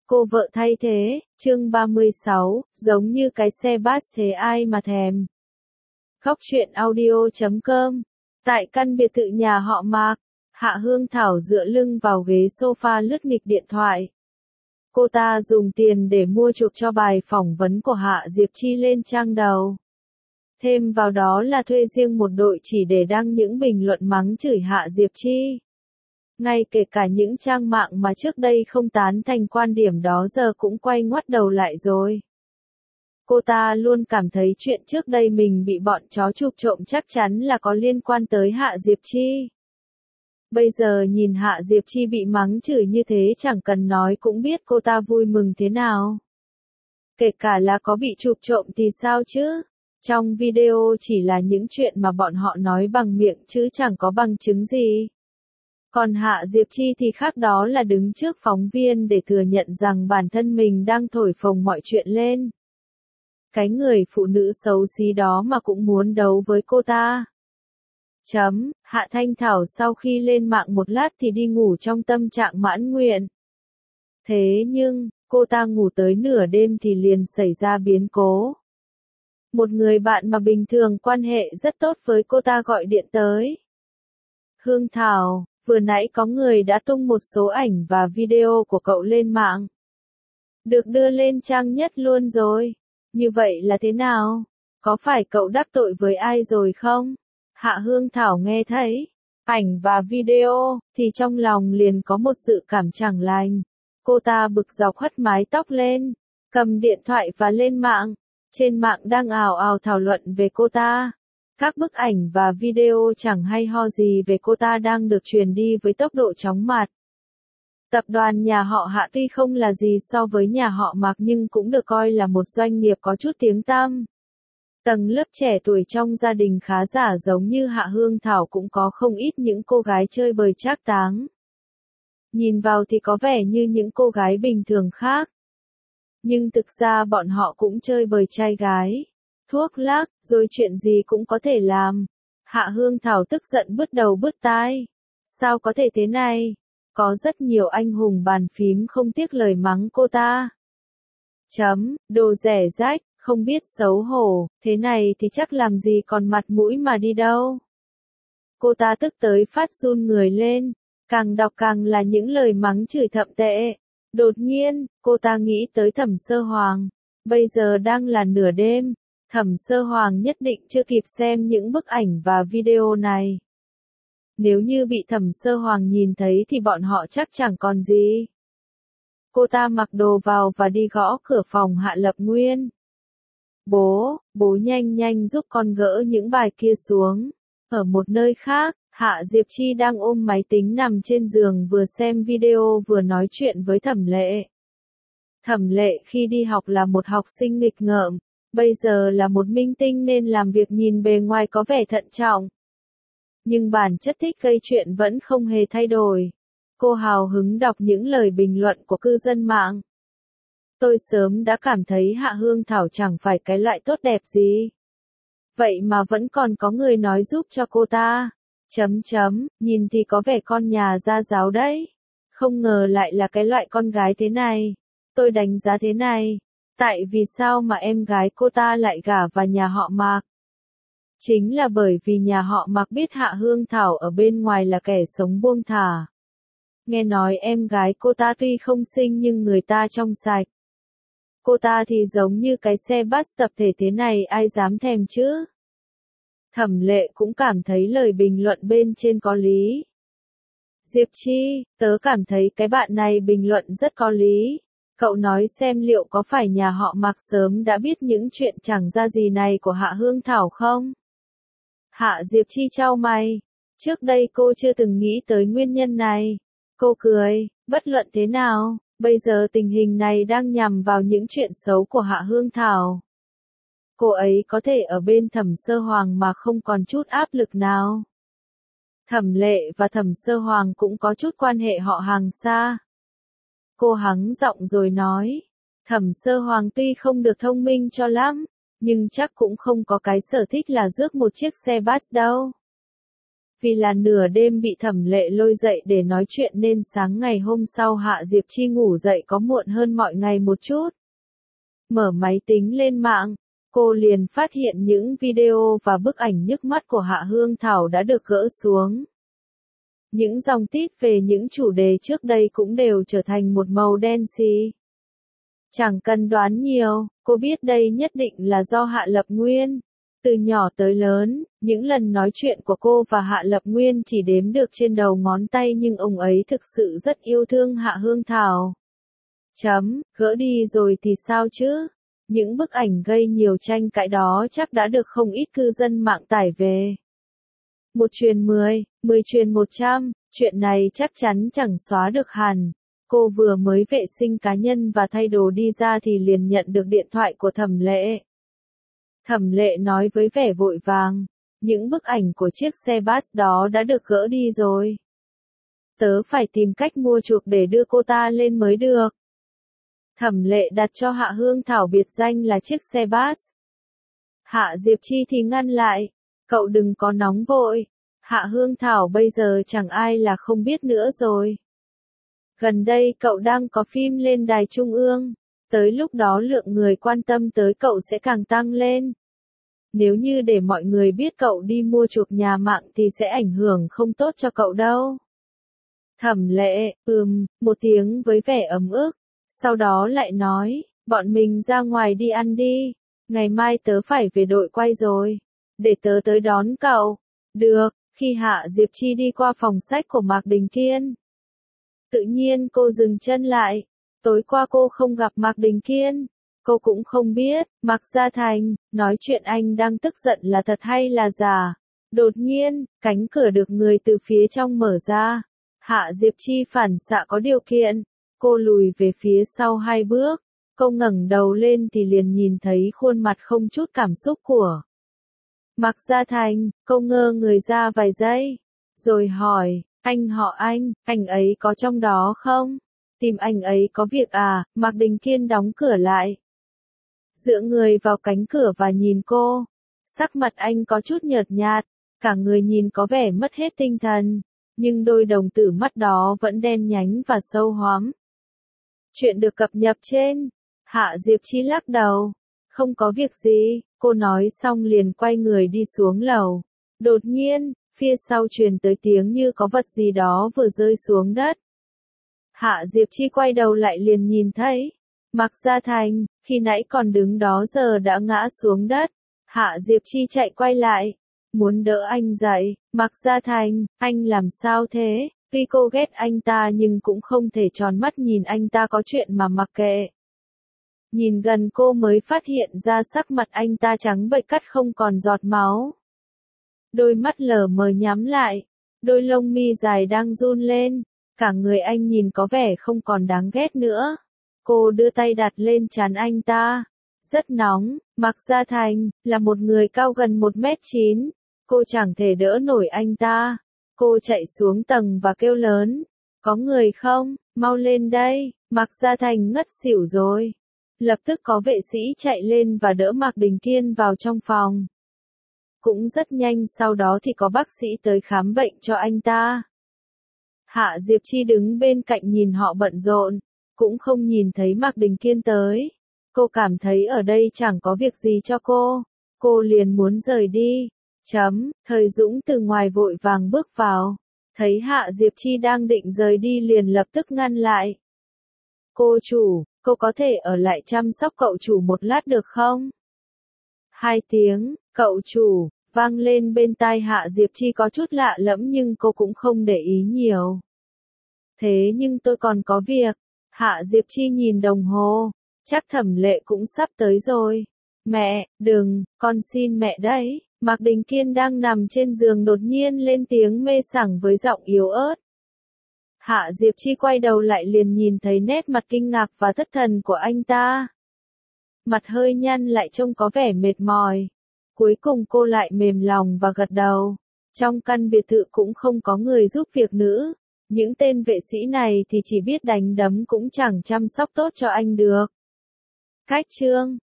Cô vợ thay thế, chương 36, giống như cái xe bus thế ai mà thèm. Góc truyện audio.com. Tại căn biệt thự nhà họ Mạc, Hạ Hương Thảo dựa lưng vào ghế sofa lướt nghịch điện thoại. Cô ta dùng tiền để mua chuộc cho bài phỏng vấn của Hạ Diệp Chi lên trang đầu. Thêm vào đó là thuê riêng một đội chỉ để đăng những bình luận mắng chửi Hạ Diệp Chi. Ngay kể cả những trang mạng mà trước đây không tán thành quan điểm đó giờ cũng quay ngoắt đầu lại rồi. Cô ta luôn cảm thấy chuyện trước đây mình bị bọn chó chụp trộm chắc chắn là có liên quan tới Hạ Diệp Chi. Bây giờ nhìn Hạ Diệp Chi bị mắng chửi như thế chẳng cần nói cũng biết cô ta vui mừng thế nào. Kể cả là có bị chụp trộm thì sao chứ? Trong video chỉ là những chuyện mà bọn họ nói bằng miệng chứ chẳng có bằng chứng gì. Còn Hạ Diệp Chi thì khác, đó là đứng trước phóng viên để thừa nhận rằng bản thân mình đang thổi phồng mọi chuyện lên. Cái người phụ nữ xấu xí đó mà cũng muốn đấu với cô ta. Hạ Thanh Thảo sau khi lên mạng một lát thì đi ngủ trong tâm trạng mãn nguyện. Thế nhưng, cô ta ngủ tới nửa đêm thì liền xảy ra biến cố. Một người bạn mà bình thường quan hệ rất tốt với cô ta gọi điện tới. Hương Thảo, vừa nãy có người đã tung một số ảnh và video của cậu lên mạng. Được đưa lên trang nhất luôn rồi. Như vậy là thế nào? Có phải cậu đắc tội với ai rồi không? Hạ Hương Thảo nghe thấy ảnh và video thì trong lòng liền có một dự cảm chẳng lành. Cô ta bực dọc hất mái tóc lên, cầm điện thoại và lên mạng. Trên mạng đang ào ào thảo luận về cô ta. Các bức ảnh và video chẳng hay ho gì về cô ta đang được truyền đi với tốc độ chóng mặt. Tập đoàn nhà họ Hạ tuy không là gì so với nhà họ Mạc nhưng cũng được coi là một doanh nghiệp có chút tiếng tăm. Tầng lớp trẻ tuổi trong gia đình khá giả giống như Hạ Hương Thảo cũng có không ít những cô gái chơi bời trác táng. Nhìn vào thì có vẻ như những cô gái bình thường khác. Nhưng thực ra bọn họ cũng chơi bời trai gái, thuốc lác, rồi chuyện gì cũng có thể làm. Hạ Hương Thảo tức giận bứt đầu bứt tai. Sao có thể thế này? Có rất nhiều anh hùng bàn phím không tiếc lời mắng cô ta. Đồ rẻ rách, không biết xấu hổ, thế này thì chắc làm gì còn mặt mũi mà đi đâu. Cô ta tức tới phát run người lên, càng đọc càng là những lời mắng chửi thậm tệ. Đột nhiên, cô ta nghĩ tới Thẩm Sơ Hoàng. Bây giờ đang là nửa đêm, Thẩm Sơ Hoàng nhất định chưa kịp xem những bức ảnh và video này. Nếu như bị Thẩm Sơ Hoàng nhìn thấy thì bọn họ chắc chẳng còn gì. Cô ta mặc đồ vào và đi gõ cửa phòng Hạ Lập Nguyên. Bố nhanh giúp con gỡ những bài kia xuống. Ở một nơi khác, Hạ Diệp Chi đang ôm máy tính nằm trên giường vừa xem video vừa nói chuyện với Thẩm Lệ. Thẩm Lệ khi đi học là một học sinh nghịch ngợm, bây giờ là một minh tinh nên làm việc nhìn bề ngoài có vẻ thận trọng. Nhưng bản chất thích gây chuyện vẫn không hề thay đổi. Cô hào hứng đọc những lời bình luận của cư dân mạng. Tôi sớm đã cảm thấy Hạ Hương Thảo chẳng phải cái loại tốt đẹp gì. Vậy mà vẫn còn có người nói giúp cho cô ta. Nhìn thì có vẻ con nhà gia giáo đấy. Không ngờ lại là cái loại con gái thế này. Tôi đánh giá thế này. Tại vì sao mà em gái cô ta lại gả vào nhà họ Mạc? Chính là bởi vì nhà họ Mạc biết Hạ Hương Thảo ở bên ngoài là kẻ sống buông thả. Nghe nói em gái cô ta tuy không xinh nhưng người ta trong sạch. Cô ta thì giống như cái xe bus tập thể thế này ai dám thèm chứ? Thẩm Lệ cũng cảm thấy lời bình luận bên trên có lý. Diệp Chi, tớ cảm thấy cái bạn này bình luận rất có lý. Cậu nói xem liệu có phải nhà họ Mạc sớm đã biết những chuyện chẳng ra gì này của Hạ Hương Thảo không? Hạ Diệp Chi chau mày. Trước đây cô chưa từng nghĩ tới nguyên nhân này. Cô cười, bất luận thế nào, bây giờ tình hình này đang nhằm vào những chuyện xấu của Hạ Hương Thảo. Cô ấy có thể ở bên Thẩm Sơ Hoàng mà không còn chút áp lực nào. Thẩm Lệ và Thẩm Sơ Hoàng cũng có chút quan hệ họ hàng xa. Cô hắng giọng rồi nói, Thẩm Sơ Hoàng tuy không được thông minh cho lắm, nhưng chắc cũng không có cái sở thích là rước một chiếc xe bus đâu. Vì là nửa đêm bị Thẩm Lệ lôi dậy để nói chuyện nên sáng ngày hôm sau Hạ Diệp Chi ngủ dậy có muộn hơn mọi ngày một chút. Mở máy tính lên mạng, cô liền phát hiện những video và bức ảnh nhức mắt của Hạ Hương Thảo đã được gỡ xuống. Những dòng tít về những chủ đề trước đây cũng đều trở thành một màu đen xì. Chẳng cần đoán nhiều, cô biết đây nhất định là do Hạ Lập Nguyên. Từ nhỏ tới lớn, những lần nói chuyện của cô và Hạ Lập Nguyên chỉ đếm được trên đầu ngón tay nhưng ông ấy thực sự rất yêu thương Hạ Hương Thảo. Gỡ đi rồi thì sao chứ? Những bức ảnh gây nhiều tranh cãi đó chắc đã được không ít cư dân mạng tải về. 1 truyền 10, 10 truyền 100, chuyện này chắc chắn chẳng xóa được hẳn. Cô vừa mới vệ sinh cá nhân và thay đồ đi ra thì liền nhận được điện thoại của Thẩm Lệ. Thẩm Lệ nói với vẻ vội vàng, những bức ảnh của chiếc xe bus đó đã được gỡ đi rồi. Tớ phải tìm cách mua chuộc để đưa cô ta lên mới được. Thẩm Lệ đặt cho Hạ Hương Thảo biệt danh là chiếc xe bus. Hạ Diệp Chi thì ngăn lại, cậu đừng có nóng vội, Hạ Hương Thảo bây giờ chẳng ai là không biết nữa rồi. Gần đây cậu đang có phim lên đài trung ương, tới lúc đó lượng người quan tâm tới cậu sẽ càng tăng lên. Nếu như để mọi người biết cậu đi mua chuộc nhà mạng thì sẽ ảnh hưởng không tốt cho cậu đâu. Thẩm Lệ, một tiếng với vẻ ấm ức, sau đó lại nói, bọn mình ra ngoài đi ăn đi, ngày mai tớ phải về đội quay rồi, để tớ tới đón cậu. Được, khi Hạ Diệp Chi đi qua phòng sách của Mạc Đình Kiên. Tự nhiên cô dừng chân lại, tối qua cô không gặp Mạc Đình Kiên, cô cũng không biết, Mạc Gia Thành, nói chuyện anh đang tức giận là thật hay là giả. Đột nhiên, cánh cửa được người từ phía trong mở ra, Hạ Diệp Chi phản xạ có điều kiện, cô lùi về phía sau 2 bước, cô ngẩng đầu lên thì liền nhìn thấy khuôn mặt không chút cảm xúc của Mạc Gia Thành, cô ngơ người ra vài giây, rồi hỏi, anh họ anh ấy có trong đó không? Tìm anh ấy có việc à? Mạc Đình Kiên đóng cửa lại, dựa người vào cánh cửa và nhìn cô, sắc mặt anh có chút nhợt nhạt, cả người nhìn có vẻ mất hết tinh thần, nhưng đôi đồng tử mắt đó vẫn đen nhánh và sâu hoắm. Chuyện được cập nhật trên Hạ Diệp Chi lắc đầu, không có việc gì, cô nói xong liền quay người đi xuống lầu. Đột nhiên, phía sau truyền tới tiếng như có vật gì đó vừa rơi xuống đất. Hạ Diệp Chi quay đầu lại liền nhìn thấy Mạc Gia Thành, khi nãy còn đứng đó giờ đã ngã xuống đất. Hạ Diệp Chi chạy quay lại, muốn đỡ anh dậy. Mạc Gia Thành, anh làm sao thế? Tuy cô ghét anh ta nhưng cũng không thể tròn mắt nhìn anh ta có chuyện mà mặc kệ. Nhìn gần cô mới phát hiện ra sắc mặt anh ta trắng bệch cắt không còn giọt máu. Đôi mắt lờ mờ nhắm lại, đôi lông mi dài đang run lên, cả người anh nhìn có vẻ không còn đáng ghét nữa. Cô đưa tay đặt lên trán anh ta. Rất nóng, Mạc Gia Thành, là một người cao gần 1m9. Cô chẳng thể đỡ nổi anh ta. Cô chạy xuống tầng và kêu lớn. Có người không? Mau lên đây. Mạc Gia Thành ngất xỉu rồi. Lập tức có vệ sĩ chạy lên và đỡ Mạc Đình Kiên vào trong phòng. Cũng rất nhanh sau đó thì có bác sĩ tới khám bệnh cho anh ta. Hạ Diệp Chi đứng bên cạnh nhìn họ bận rộn, cũng không nhìn thấy Mạc Đình Kiên tới. Cô cảm thấy ở đây chẳng có việc gì cho cô liền muốn rời đi. Thời Dũng từ ngoài vội vàng bước vào, thấy Hạ Diệp Chi đang định rời đi liền lập tức ngăn lại. Cô chủ, cô có thể ở lại chăm sóc cậu chủ một lát được không? 2 tiếng, cậu chủ, vang lên bên tai Hạ Diệp Chi có chút lạ lẫm nhưng cô cũng không để ý nhiều. Thế nhưng tôi còn có việc. Hạ Diệp Chi nhìn đồng hồ, chắc Thẩm Lệ cũng sắp tới rồi. Mẹ, đừng, con xin mẹ đấy. Mạc Đình Kiên đang nằm trên giường đột nhiên lên tiếng mê sảng với giọng yếu ớt. Hạ Diệp Chi quay đầu lại liền nhìn thấy nét mặt kinh ngạc và thất thần của anh ta. Mặt hơi nhăn lại trông có vẻ mệt mỏi. Cuối cùng cô lại mềm lòng và gật đầu. Trong căn biệt thự cũng không có người giúp việc nữ. Những tên vệ sĩ này thì chỉ biết đánh đấm cũng chẳng chăm sóc tốt cho anh được. Cách chương